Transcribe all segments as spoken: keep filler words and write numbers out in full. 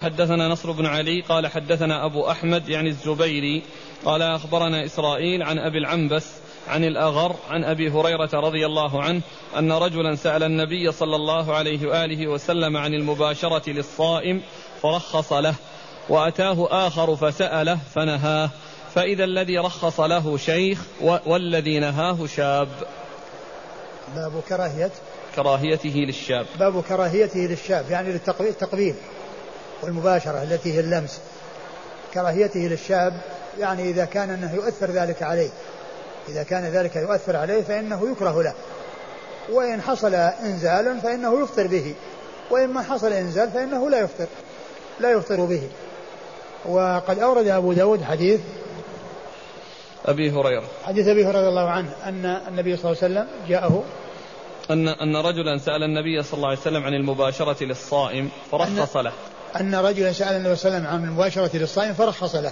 حدثنا نصر بن علي قال حدثنا أبو أحمد يعني الزبيري قال أخبرنا إسرائيل عن أبي العنبس عن الأغر عن أبي هريرة رضي الله عنه أن رجلا سأل النبي صلى الله عليه وآله وسلم عن المباشرة للصائم فرخص له، وأتاه آخر فسأله فنهاه، فإذا الذي رخص له شيخ والذي نهاه شاب. باب كراهية كراهيته للشاب. باب كراهيته للشاب يعني للتقبيل والمباشرة التي هي اللمس. كراهيته للشاب يعني إذا كان أنه يؤثر ذلك عليه، إذا كان ذلك يؤثر عليه فإنه يكره له، وإن حصل إنزال فإنه يفطر به، وإن ما حصل إنزال فإنه لا يفطر لا يفطر به. وقد أورد أبو داود حديث أبي هريرة حديث أبي هريرة رضي الله عنه أن النبي صلى الله عليه وسلم جاءه أن أن رجلا سأل النبي صلى الله عليه وسلم عن المباشرة للصائم فرخص له. أن رجلا سأل النبي صلى الله عليه وسلم عن المباشرة للصائم فرخص له،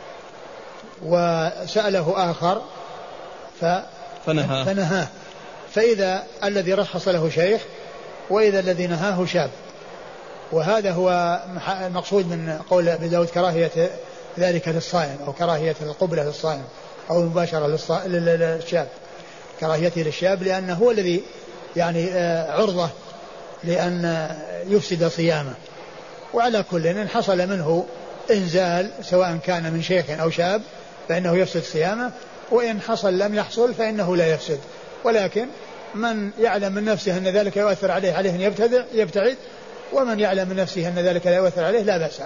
وسأله آخر ف... فنهاه. فنهاه فإذا الذي رخص له شيخ وإذا الذي نهاه شاب. وهذا هو المقصود من قول أبي داود كراهية ذلك للصائم أو كراهية القبلة للصائم أو المباشرة للشاب، كراهيته للشاب لأنه هو الذي يعني عرضة لأن يفسد صيامه. وعلى كل إن حصل منه إنزال سواء كان من شيخ أو شاب فإنه يفسد صيامه، وإن حصل لم يحصل فإنه لا يفسد. ولكن من يعلم من نفسه أن ذلك يؤثر عليه عليه أن يبتعد, يبتعد ومن يعلم من نفسه أن ذلك لا يؤثر عليه لا بأس.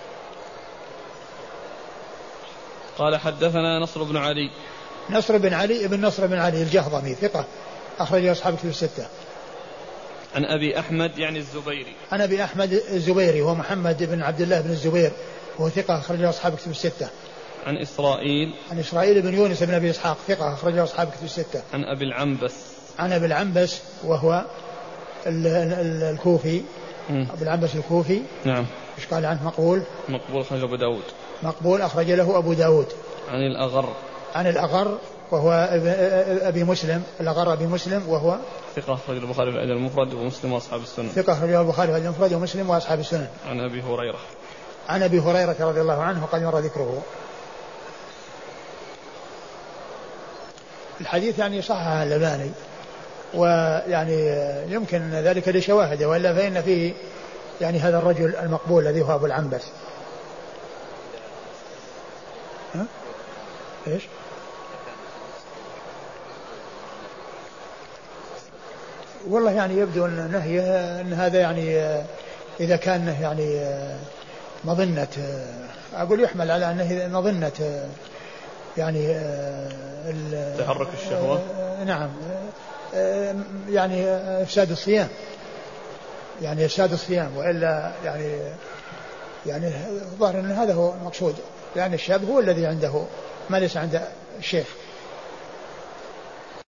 قال حدثنا نصر بن علي. نصر بن علي ابن نصر بن علي الجهضمي ثقة أخرج أصحاب الكتب الستة. عن أبي أحمد يعني الزبيري. عن أبي أحمد الزبيري هو محمد بن عبد الله بن الزبير وهو ثقة أخرج أصحاب الكتب الستة. عن إسرائيل. عن إسرائيل بن يونس بن أبي إسحاق ثقة أخرج أصحاب الكتب الستة. عن أبي العنبس. عن أبي العنبس وهو ال ال الكوفي. أبي العنبس الكوفي. نعم. إيش قال عنه؟ مقبول. مقبول أخرج أبو داود. مقبول أخرج له أبو داود. عن الأغر. عن الأغر وهو أبي مسلم الأغر أبي مسلم وهو ثقة أخرج البخاري في الأدب المفرد ومسلم وأصحاب السنن. ثقة أخرج البخاري في الأدب المفرد ومسلم وأصحاب السنن. عن أبي هريرة. عن أبي هريرة رضي الله عنه وقد مر ذكره. الحديث يعني صححه الألباني، ويعني يمكن ذلك لشواهده، وإلا فإن فيه يعني هذا الرجل المقبول الذي هو أبو العنبس. ها؟ إيش؟ والله يعني يبدو أن نهيه أن هذا يعني إذا كان يعني مظنة، أقول يحمل على أنه مظنة يعني تحرك الشهوة. نعم يعني إفساد الصيام، يعني إفساد الصيام، وإلا يعني يعني ظاهر أن هذا هو المقصود، لأن الشاب هو الذي عنده ما ليس عند الشيخ.